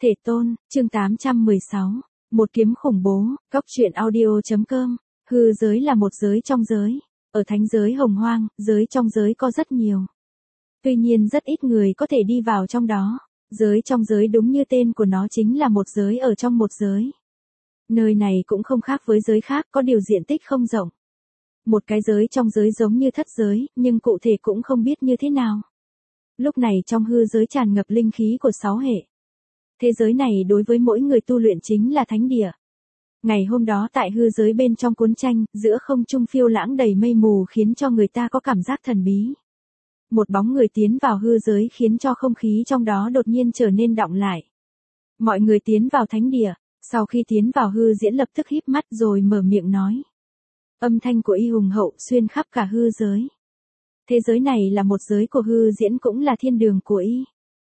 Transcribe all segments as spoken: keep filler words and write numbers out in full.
Thể tôn, chương tám trăm mười sáu. Một kiếm khủng bố, góc truyện audio.com. Hư giới là một giới trong giới. Ở thánh giới hồng hoang, giới trong giới có rất nhiều. Tuy nhiên rất ít người có thể đi vào trong đó. Giới trong giới đúng như tên của nó chính là một giới ở trong một giới. Nơi này cũng không khác với giới khác, có điều diện tích không rộng. Một cái giới trong giới giống như thất giới, nhưng cụ thể cũng không biết như thế nào. Lúc này trong hư giới tràn ngập linh khí của sáu hệ. Thế giới này đối với mỗi người tu luyện chính là thánh địa. Ngày hôm đó tại hư giới bên trong cuốn tranh, giữa không trung phiêu lãng đầy mây mù khiến cho người ta có cảm giác thần bí. Một bóng người tiến vào hư giới khiến cho không khí trong đó đột nhiên trở nên đọng lại. Mọi người tiến vào thánh địa, sau khi tiến vào hư diễn lập tức híp mắt rồi mở miệng nói. Âm thanh của y hùng hậu xuyên khắp cả hư giới. Thế giới này là một giới của hư diễn cũng là thiên đường của y.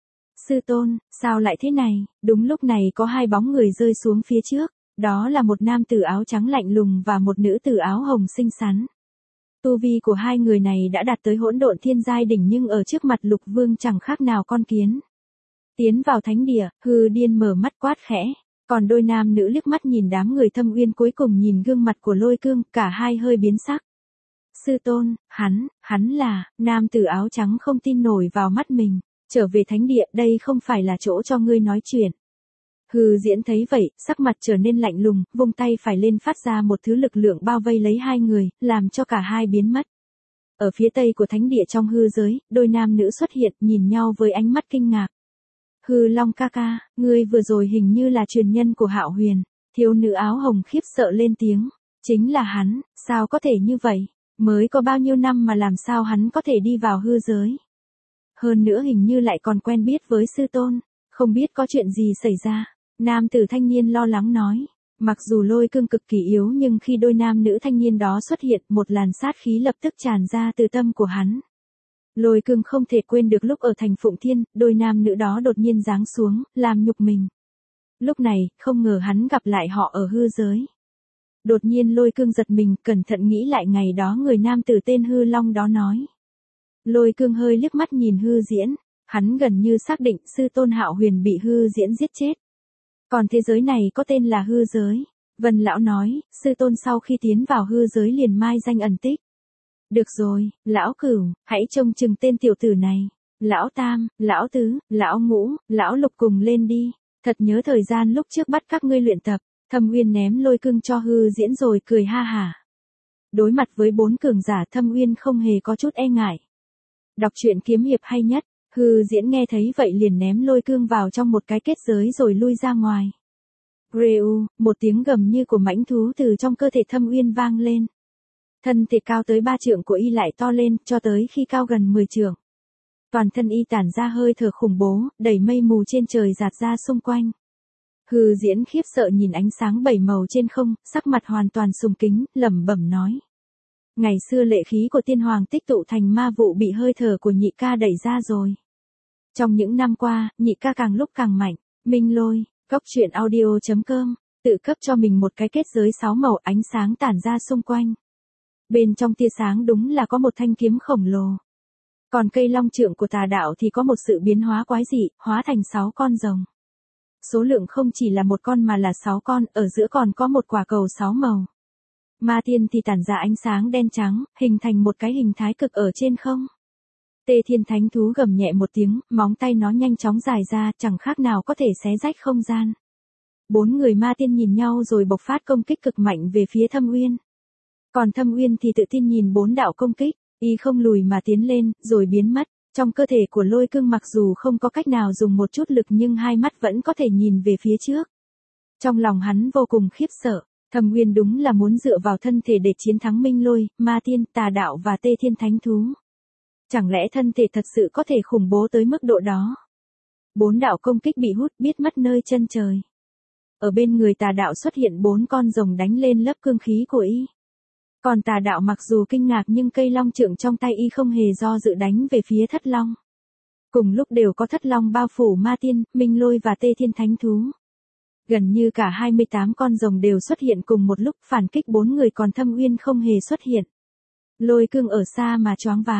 Sư tôn, sao lại thế này? Đúng lúc này có hai bóng người rơi xuống phía trước, đó là một nam tử áo trắng lạnh lùng và một nữ tử áo hồng xinh xắn. Tu vi của hai người này đã đạt tới hỗn độn thiên giai đỉnh nhưng ở trước mặt Lục Vương chẳng khác nào con kiến. Tiến vào thánh địa, hư điên mở mắt quát khẽ, còn đôi nam nữ liếc mắt nhìn đám người Thâm Uyên cuối cùng nhìn gương mặt của Lôi Cương, cả hai hơi biến sắc. Sư tôn, hắn, hắn là, nam tử áo trắng không tin nổi vào mắt mình. Trở về thánh địa, đây không phải là chỗ cho ngươi nói chuyện. Hư diễn thấy vậy, sắc mặt trở nên lạnh lùng, vung tay phải lên phát ra một thứ lực lượng bao vây lấy hai người, làm cho cả hai biến mất. Ở phía tây của thánh địa trong hư giới, đôi nam nữ xuất hiện, nhìn nhau với ánh mắt kinh ngạc. Hư Long ca ca, ngươi vừa rồi hình như là truyền nhân của Hạo Huyền. Thiếu nữ áo hồng khiếp sợ lên tiếng. Chính là hắn, sao có thể như vậy? Mới có bao nhiêu năm mà làm sao hắn có thể đi vào hư giới? Hơn nữa hình như lại còn quen biết với sư tôn, không biết có chuyện gì xảy ra. Nam tử thanh niên lo lắng nói, mặc dù Lôi Cương cực kỳ yếu nhưng khi đôi nam nữ thanh niên đó xuất hiện, một làn sát khí lập tức tràn ra từ tâm của hắn. Lôi Cương không thể quên được lúc ở thành Phụng Thiên, đôi nam nữ đó đột nhiên giáng xuống, làm nhục mình. Lúc này, không ngờ hắn gặp lại họ ở hư giới. Đột nhiên Lôi Cương giật mình, cẩn thận nghĩ lại ngày đó người nam tử tên Hư Long đó nói. Lôi Cương hơi liếc mắt nhìn hư diễn, hắn gần như xác định sư tôn Hạo Huyền bị hư diễn giết chết. Còn thế giới này có tên là hư giới. Vân lão nói, sư tôn sau khi tiến vào hư giới liền mai danh ẩn tích. Được rồi, lão cửu, hãy trông chừng tên tiểu tử này. Lão tam, lão tứ, lão ngũ, lão lục cùng lên đi. Thật nhớ thời gian lúc trước bắt các ngươi luyện tập. Thâm Uyên ném Lôi Cương cho hư diễn rồi cười ha hả. Đối mặt với bốn cường giả Thâm Uyên không hề có chút e ngại. Đọc truyện kiếm hiệp hay nhất, hư diễn nghe thấy vậy liền ném Lôi Cương vào trong một cái kết giới rồi lui ra ngoài. Reu, một tiếng gầm như của mãnh thú từ trong cơ thể Thâm Uyên vang lên. Thân thể cao tới ba trượng của y lại to lên, cho tới khi cao gần mười trượng. Toàn thân y tản ra hơi thở khủng bố, đẩy mây mù trên trời dạt ra xung quanh. Hư diễn khiếp sợ nhìn ánh sáng bảy màu trên không, sắc mặt hoàn toàn sùng kính, lẩm bẩm nói. Ngày xưa lệ khí của tiên hoàng tích tụ thành ma vụ bị hơi thở của nhị ca đẩy ra rồi. Trong những năm qua, nhị ca càng lúc càng mạnh. Minh Lôi, góc truyện audio.com, tự cấp cho mình một cái kết giới sáu màu ánh sáng tản ra xung quanh. Bên trong tia sáng đúng là có một thanh kiếm khổng lồ. Còn cây long trượng của tà đạo thì có một sự biến hóa quái dị, hóa thành sáu con rồng. Số lượng không chỉ là một con mà là sáu con, ở giữa còn có một quả cầu sáu màu. Ma thiên thì tản ra ánh sáng đen trắng, hình thành một cái hình thái cực ở trên không. Tê Thiên Thánh Thú gầm nhẹ một tiếng, móng tay nó nhanh chóng dài ra, chẳng khác nào có thể xé rách không gian. Bốn người ma tiên nhìn nhau rồi bộc phát công kích cực mạnh về phía Thâm Uyên. Còn Thâm Uyên thì tự tin nhìn bốn đạo công kích, y không lùi mà tiến lên, rồi biến mất. Trong cơ thể của Lôi Cương mặc dù không có cách nào dùng một chút lực nhưng hai mắt vẫn có thể nhìn về phía trước. Trong lòng hắn vô cùng khiếp sợ. Thâm Uyên đúng là muốn dựa vào thân thể để chiến thắng Minh Lôi, Ma Tiên, Tà Đạo và Tê Thiên Thánh Thú. Chẳng lẽ thân thể thật sự có thể khủng bố tới mức độ đó? Bốn đạo công kích bị hút biết mất nơi chân trời. Ở bên người Tà Đạo xuất hiện bốn con rồng đánh lên lớp cương khí của y. Còn Tà Đạo mặc dù kinh ngạc nhưng cây long trượng trong tay y không hề do dự đánh về phía Thất Long. Cùng lúc đều có Thất Long bao phủ Ma Tiên, Minh Lôi và Tê Thiên Thánh Thú. Gần như cả hai mươi tám con rồng đều xuất hiện cùng một lúc phản kích bốn người còn Thâm Uyên không hề xuất hiện. Lôi Cương ở xa mà choáng váng.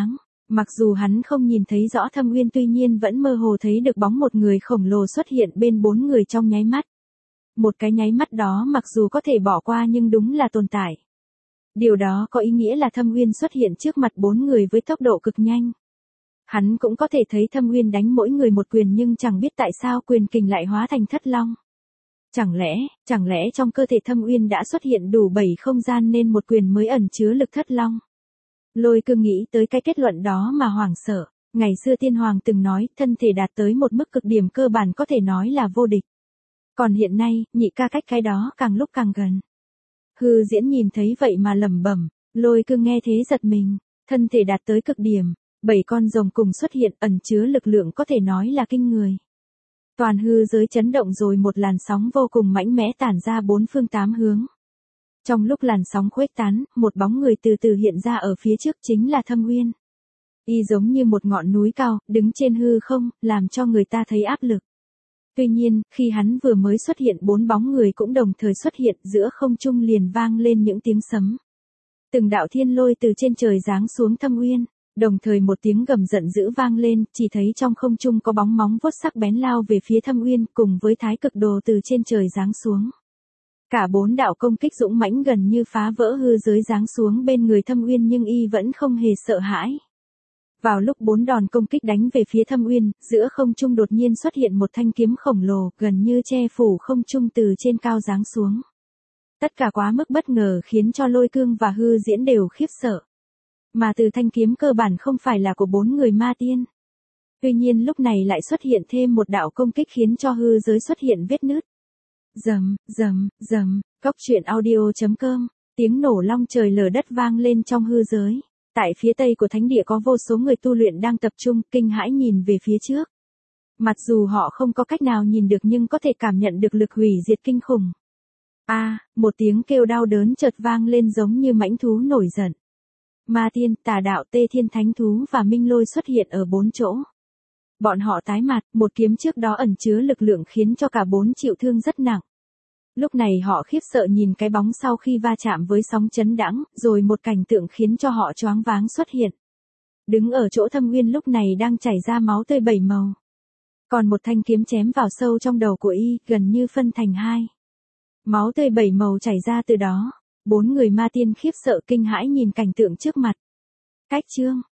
Mặc dù hắn không nhìn thấy rõ thâm uyên tuy nhiên vẫn mơ hồ thấy được bóng một người khổng lồ xuất hiện bên bốn người trong nháy mắt. Một cái nháy mắt đó mặc dù có thể bỏ qua nhưng đúng là tồn tại. Điều đó có ý nghĩa là thâm uyên xuất hiện trước mặt bốn người với tốc độ cực nhanh. Hắn cũng có thể thấy thâm uyên đánh mỗi người một quyền nhưng chẳng biết tại sao quyền kình lại hóa thành thất long. Chẳng lẽ, chẳng lẽ trong cơ thể thâm uyên đã xuất hiện đủ bảy không gian nên một quyền mới ẩn chứa lực thất long. Lôi Cương nghĩ tới cái kết luận đó mà hoảng sợ. Ngày xưa tiên hoàng từng nói thân thể đạt tới một mức cực điểm cơ bản có thể nói là vô địch. Còn hiện nay, nhị ca cách cái đó càng lúc càng gần. Hư Diễn nhìn thấy vậy mà lẩm bẩm, Lôi Cương nghe thế giật mình, thân thể đạt tới cực điểm, bảy con rồng cùng xuất hiện ẩn chứa lực lượng có thể nói là kinh người. Toàn hư giới chấn động rồi một làn sóng vô cùng mạnh mẽ tản ra bốn phương tám hướng. Trong lúc làn sóng khuếch tán, một bóng người từ từ hiện ra ở phía trước chính là Thâm Uyên. Y giống như một ngọn núi cao, đứng trên hư không, làm cho người ta thấy áp lực. Tuy nhiên, khi hắn vừa mới xuất hiện bốn bóng người cũng đồng thời xuất hiện giữa không trung liền vang lên những tiếng sấm. Từng đạo thiên lôi từ trên trời giáng xuống Thâm Uyên, đồng thời một tiếng gầm giận dữ vang lên, chỉ thấy trong không trung có bóng móng vuốt sắc bén lao về phía Thâm Uyên cùng với thái cực đồ từ trên trời giáng xuống. Cả bốn đạo công kích dũng mãnh gần như phá vỡ hư giới giáng xuống bên người Thâm Uyên nhưng y vẫn không hề sợ hãi. Vào lúc bốn đòn công kích đánh về phía Thâm Uyên, giữa không trung đột nhiên xuất hiện một thanh kiếm khổng lồ gần như che phủ không trung từ trên cao giáng xuống. Tất cả quá mức bất ngờ khiến cho Lôi Cương và Hư Diễn đều khiếp sợ. Mà từ thanh kiếm cơ bản không phải là của bốn người ma tiên. Tuy nhiên lúc này lại xuất hiện thêm một đạo công kích khiến cho hư giới xuất hiện vết nứt. Rầm, rầm, rầm, cốc truyện audio chấm com, tiếng nổ long trời lở đất vang lên trong hư giới. Tại phía tây của thánh địa có vô số người tu luyện đang tập trung, kinh hãi nhìn về phía trước. Mặc dù họ không có cách nào nhìn được nhưng có thể cảm nhận được lực hủy diệt kinh khủng. A, à, một tiếng kêu đau đớn chợt vang lên giống như mãnh thú nổi giận. Ma tiên, tà đạo, tê thiên thánh thú và minh lôi xuất hiện ở bốn chỗ. Bọn họ tái mặt, một kiếm trước đó ẩn chứa lực lượng khiến cho cả bốn chịu thương rất nặng. Lúc này họ khiếp sợ nhìn cái bóng sau khi va chạm với sóng chấn đãng, rồi một cảnh tượng khiến cho họ choáng váng xuất hiện. Đứng ở chỗ Thâm Uyên lúc này đang chảy ra máu tươi bảy màu. Còn một thanh kiếm chém vào sâu trong đầu của y, gần như phân thành hai. Máu tươi bảy màu chảy ra từ đó. Bốn người ma tiên khiếp sợ kinh hãi nhìn cảnh tượng trước mặt. Cách chương